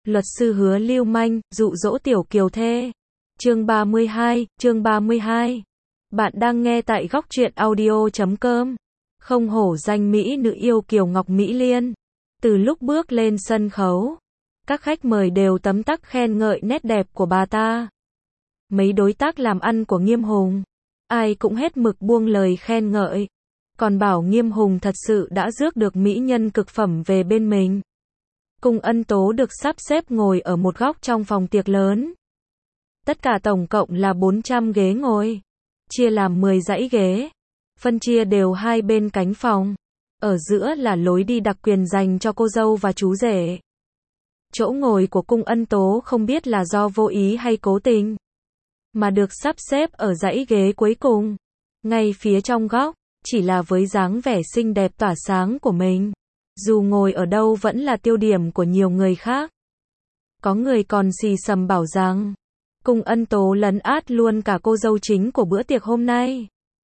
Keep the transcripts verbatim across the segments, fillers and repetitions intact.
Luật sư hứa lưu manh, dụ dỗ tiểu kiều thê. Chương ba mươi hai, chương ba mươi hai. Bạn đang nghe tại góc truyện audio chấm com. Không hổ danh mỹ nữ yêu kiều Ngọc Mỹ Liên. Từ lúc bước lên sân khấu, các khách mời đều tấm tắc khen ngợi nét đẹp của bà ta. Mấy đối tác làm ăn của Nghiêm Hùng, ai cũng hết mực buông lời khen ngợi. Còn bảo Nghiêm Hùng thật sự đã rước được mỹ nhân cực phẩm về bên mình. Cung Ân Tố được sắp xếp ngồi ở một góc trong phòng tiệc lớn. Tất cả tổng cộng là bốn trăm ghế ngồi, chia làm mười dãy ghế, phân chia đều hai bên cánh phòng. Ở giữa là lối đi đặc quyền dành cho cô dâu và chú rể. Chỗ ngồi của Cung Ân Tố không biết là do vô ý hay cố tình, mà được sắp xếp ở dãy ghế cuối cùng, ngay phía trong góc, chỉ là với dáng vẻ xinh đẹp tỏa sáng của mình. Dù ngồi ở đâu vẫn là tiêu điểm của nhiều người khác. Có người còn xì xầm bảo rằng, Cung Ân Tố lấn át luôn cả cô dâu chính của bữa tiệc hôm nay.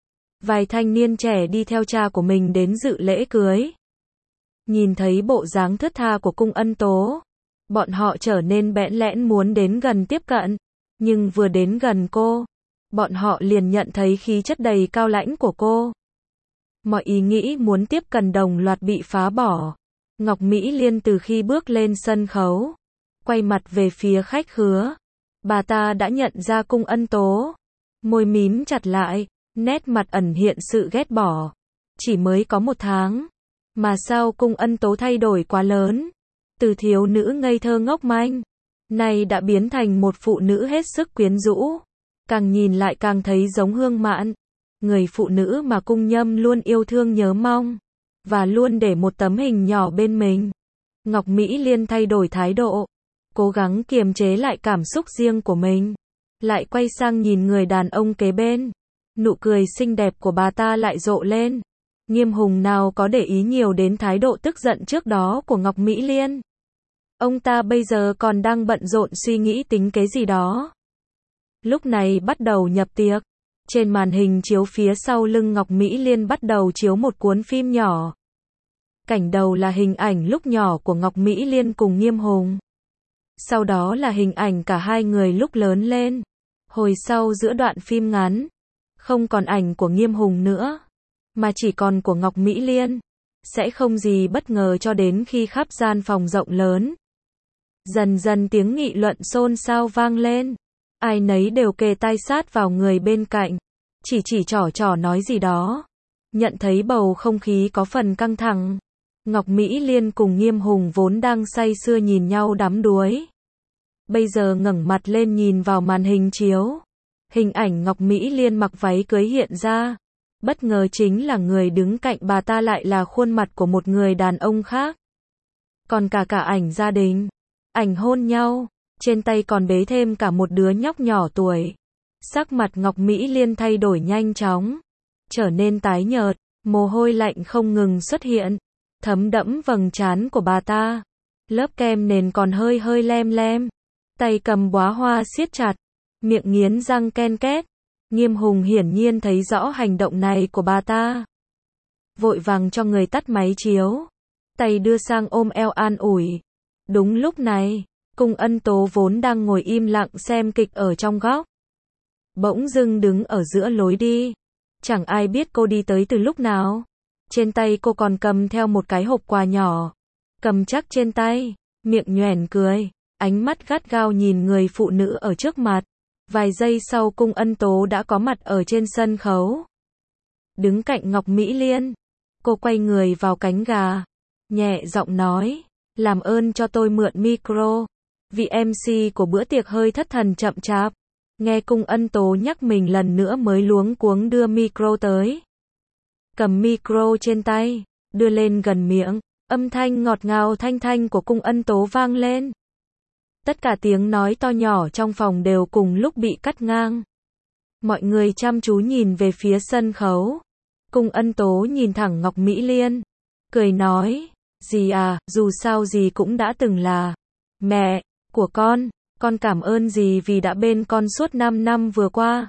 Vài thanh niên trẻ đi theo cha của mình đến dự lễ cưới. Nhìn thấy bộ dáng thướt tha của Cung Ân Tố, bọn họ trở nên bẽn lẽn muốn đến gần tiếp cận. Nhưng vừa đến gần cô, bọn họ liền nhận thấy khí chất đầy cao lãnh của cô. Mọi ý nghĩ muốn tiếp cận đồng loạt bị phá bỏ. Ngọc Mỹ Liên từ khi bước lên sân khấu, quay mặt về phía khách khứa, bà ta đã nhận ra Cung Ân Tố. Môi mím chặt lại, nét mặt ẩn hiện sự ghét bỏ. Chỉ mới có một tháng, mà sao Cung Ân Tố thay đổi quá lớn. Từ thiếu nữ ngây thơ ngốc manh, nay đã biến thành một phụ nữ hết sức quyến rũ. Càng nhìn lại càng thấy giống Hương Mạn, người phụ nữ mà Cung Nhâm luôn yêu thương nhớ mong, và luôn để một tấm hình nhỏ bên mình. Ngọc Mỹ Liên thay đổi thái độ, cố gắng kiềm chế lại cảm xúc riêng của mình, lại quay sang nhìn người đàn ông kế bên. Nụ cười xinh đẹp của bà ta lại rộ lên. Nghiêm Hùng nào có để ý nhiều đến thái độ tức giận trước đó của Ngọc Mỹ Liên. Ông ta bây giờ còn đang bận rộn suy nghĩ tính kế gì đó. Lúc này bắt đầu nhập tiệc. Trên màn hình chiếu phía sau lưng Ngọc Mỹ Liên bắt đầu chiếu một cuốn phim nhỏ. Cảnh đầu là hình ảnh lúc nhỏ của Ngọc Mỹ Liên cùng Nghiêm Hùng. Sau đó là hình ảnh cả hai người lúc lớn lên. Hồi sau giữa đoạn phim ngắn, không còn ảnh của Nghiêm Hùng nữa, mà chỉ còn của Ngọc Mỹ Liên. Sẽ không gì bất ngờ cho đến khi khắp gian phòng rộng lớn. Dần dần tiếng nghị luận xôn xao vang lên. Ai nấy đều kề tai sát vào người bên cạnh, chỉ chỉ trỏ trỏ nói gì đó. Nhận thấy bầu không khí có phần căng thẳng, Ngọc Mỹ Liên cùng Nghiêm Hùng vốn đang say sưa nhìn nhau đắm đuối, bây giờ ngẩng mặt lên nhìn vào màn hình chiếu. Hình ảnh Ngọc Mỹ Liên mặc váy cưới hiện ra. Bất ngờ chính là người đứng cạnh bà ta lại là khuôn mặt của một người đàn ông khác. Còn cả cả ảnh gia đình, ảnh hôn nhau, trên tay còn bế thêm cả một đứa nhóc nhỏ tuổi. Sắc mặt Ngọc Mỹ Liên thay đổi nhanh chóng, trở nên tái nhợt, mồ hôi lạnh không ngừng xuất hiện, thấm đẫm vầng trán của bà ta. Lớp kem nền còn hơi hơi lem lem, tay cầm bóa hoa siết chặt, miệng nghiến răng ken két. Nghiêm Hùng hiển nhiên thấy rõ hành động này của bà ta, vội vàng cho người tắt máy chiếu, tay đưa sang ôm eo an ủi. Đúng lúc này, Cung Ân Tố vốn đang ngồi im lặng xem kịch ở trong góc, bỗng dưng đứng ở giữa lối đi. Chẳng ai biết cô đi tới từ lúc nào. Trên tay cô còn cầm theo một cái hộp quà nhỏ, cầm chắc trên tay, miệng nhoẻn cười, ánh mắt gắt gao nhìn người phụ nữ ở trước mặt. Vài giây sau Cung Ân Tố đã có mặt ở trên sân khấu, đứng cạnh Ngọc Mỹ Liên. Cô quay người vào cánh gà, nhẹ giọng nói, làm ơn cho tôi mượn micro. Vị em xê của bữa tiệc hơi thất thần chậm chạp, nghe Cung Ân Tố nhắc mình lần nữa mới luống cuống đưa micro tới. Cầm micro trên tay, đưa lên gần miệng, âm thanh ngọt ngào thanh thanh của Cung Ân Tố vang lên. Tất cả tiếng nói to nhỏ trong phòng đều cùng lúc bị cắt ngang. Mọi người chăm chú nhìn về phía sân khấu. Cung Ân Tố nhìn thẳng Ngọc Mỹ Liên, cười nói, dì à, dù sao dì cũng đã từng là mẹ của con. Con cảm ơn dì vì đã bên con suốt năm năm vừa qua.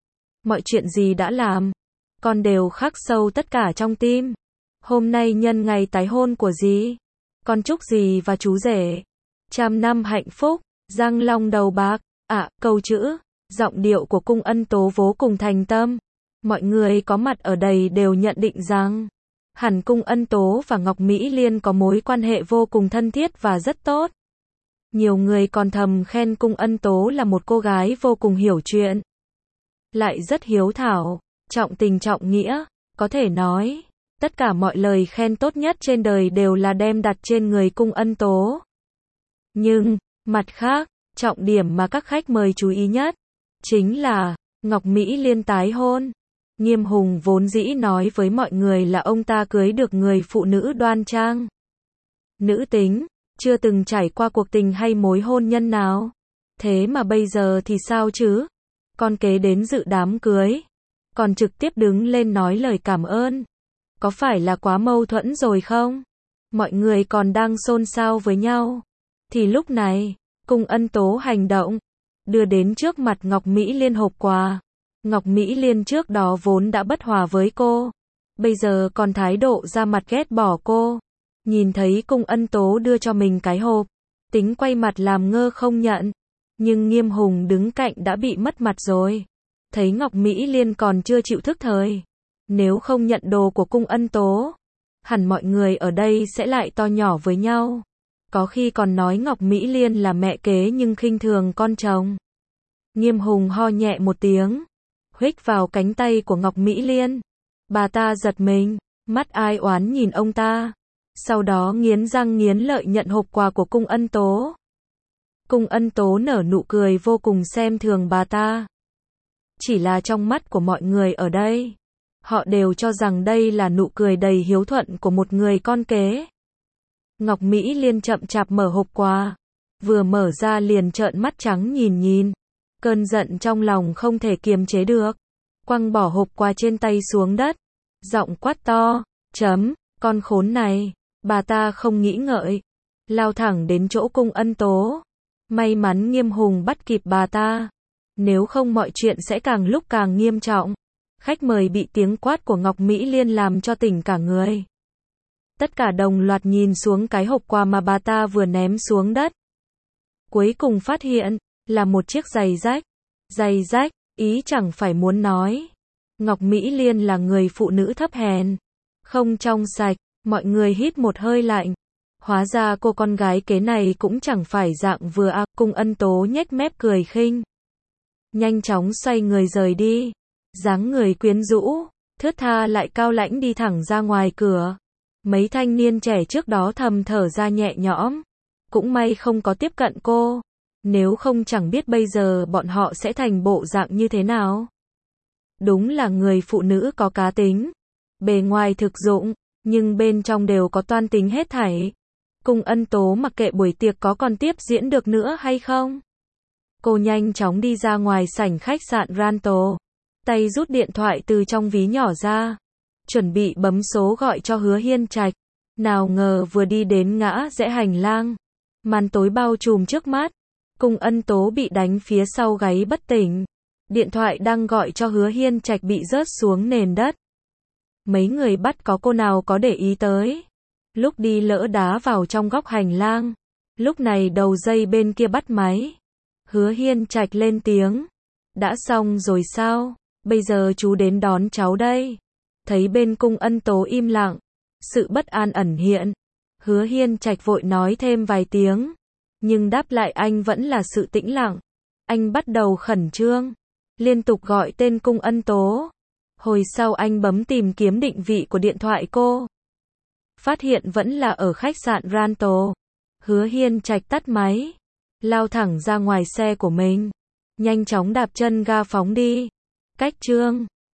Mọi chuyện dì đã làm, con đều khắc sâu tất cả trong tim. Hôm nay nhân ngày tái hôn của dì, con chúc dì và chú rể Trăm năm hạnh phúc, răng long đầu bạc. À, câu chữ, giọng điệu của Cung Ân Tố vô cùng thành tâm. Mọi người có mặt ở đây đều nhận định rằng, hẳn Cung Ân Tố và Ngọc Mỹ Liên có mối quan hệ vô cùng thân thiết và rất tốt. Nhiều người còn thầm khen Cung Ân Tố là một cô gái vô cùng hiểu chuyện, lại rất hiếu thảo, trọng tình trọng nghĩa. Có thể nói, tất cả mọi lời khen tốt nhất trên đời đều là đem đặt trên người Cung Ân Tố. Nhưng, mặt khác, trọng điểm mà các khách mời chú ý nhất, chính là, Ngọc Mỹ Liên tái hôn. Nghiêm Hùng vốn dĩ nói với mọi người là ông ta cưới được người phụ nữ đoan trang, nữ tính, chưa từng trải qua cuộc tình hay mối hôn nhân nào. Thế mà bây giờ thì sao chứ? Con kế đến dự đám cưới, còn trực tiếp đứng lên nói lời cảm ơn. Có phải là quá mâu thuẫn rồi không? Mọi người còn đang xôn xao với nhau. Thì lúc này, Cung Ân Tố hành động, đưa đến trước mặt Ngọc Mỹ Liên hộp quà. Ngọc Mỹ Liên trước đó vốn đã bất hòa với cô, bây giờ còn thái độ ra mặt ghét bỏ cô. Nhìn thấy Cung Ân Tố đưa cho mình cái hộp, tính quay mặt làm ngơ không nhận. Nhưng Nghiêm Hùng đứng cạnh đã bị mất mặt rồi. Thấy Ngọc Mỹ Liên còn chưa chịu thức thời, nếu không nhận đồ của Cung Ân Tố, hẳn mọi người ở đây sẽ lại to nhỏ với nhau. Có khi còn nói Ngọc Mỹ Liên là mẹ kế nhưng khinh thường con chồng. Nghiêm Hùng ho nhẹ một tiếng, huých vào cánh tay của Ngọc Mỹ Liên. Bà ta giật mình, mắt ai oán nhìn ông ta. Sau đó nghiến răng nghiến lợi nhận hộp quà của Cung Ân Tố. Cung Ân Tố nở nụ cười vô cùng xem thường bà ta. Chỉ là trong mắt của mọi người ở đây, họ đều cho rằng đây là nụ cười đầy hiếu thuận của một người con kế. Ngọc Mỹ Liên chậm chạp mở hộp quà, vừa mở ra liền trợn mắt trắng nhìn nhìn. Cơn giận trong lòng không thể kiềm chế được, quăng bỏ hộp quà trên tay xuống đất, giọng quát to, chấm, con khốn này. Bà ta không nghĩ ngợi, lao thẳng đến chỗ Cung Ân Tố. May mắn Nghiêm Hùng bắt kịp bà ta, nếu không mọi chuyện sẽ càng lúc càng nghiêm trọng. Khách mời bị tiếng quát của Ngọc Mỹ Liên làm cho tỉnh cả người. Tất cả đồng loạt nhìn xuống cái hộp quà mà bà ta vừa ném xuống đất. Cuối cùng phát hiện, là một chiếc giày rách. Giày rách, ý chẳng phải muốn nói, Ngọc Mỹ Liên là người phụ nữ thấp hèn, không trong sạch. Mọi người hít một hơi lạnh. Hóa ra cô con gái kế này cũng chẳng phải dạng vừa à. Cung Ân Tố nhếch mép cười khinh, nhanh chóng xoay người rời đi. Dáng người quyến rũ, thướt tha lại cao lãnh đi thẳng ra ngoài cửa. Mấy thanh niên trẻ trước đó thầm thở ra nhẹ nhõm. Cũng may không có tiếp cận cô, nếu không chẳng biết bây giờ bọn họ sẽ thành bộ dạng như thế nào. Đúng là người phụ nữ có cá tính, bề ngoài thực dụng, nhưng bên trong đều có toan tính hết thảy. Cung Ân Tố mặc kệ buổi tiệc có còn tiếp diễn được nữa hay không. Cô nhanh chóng đi ra ngoài sảnh khách sạn Ranto, tay rút điện thoại từ trong ví nhỏ ra, chuẩn bị bấm số gọi cho Hứa Hiên Trạch. Nào ngờ vừa đi đến ngã rẽ hành lang, màn tối bao trùm trước mắt. Cung Ân Tố bị đánh phía sau gáy bất tỉnh. Điện thoại đang gọi cho Hứa Hiên Trạch bị rớt xuống nền đất. Mấy người bắt có cô nào có để ý tới. Lúc đi lỡ đá vào trong góc hành lang. Lúc này đầu dây bên kia bắt máy. Hứa Hiên Trạch lên tiếng. Đã xong rồi sao? Bây giờ chú đến đón cháu đây. Thấy bên Cung Ân Tố im lặng, sự bất an ẩn hiện. Hứa Hiên Trạch vội nói thêm vài tiếng. Nhưng đáp lại anh vẫn là sự tĩnh lặng. Anh bắt đầu khẩn trương, liên tục gọi tên Cung Ân Tố. Hồi sau anh bấm tìm kiếm định vị của điện thoại cô, phát hiện vẫn là ở khách sạn Ranto. Hứa Hiên Trạch tắt máy, lao thẳng ra ngoài xe của mình, nhanh chóng đạp chân ga phóng đi. Cách chương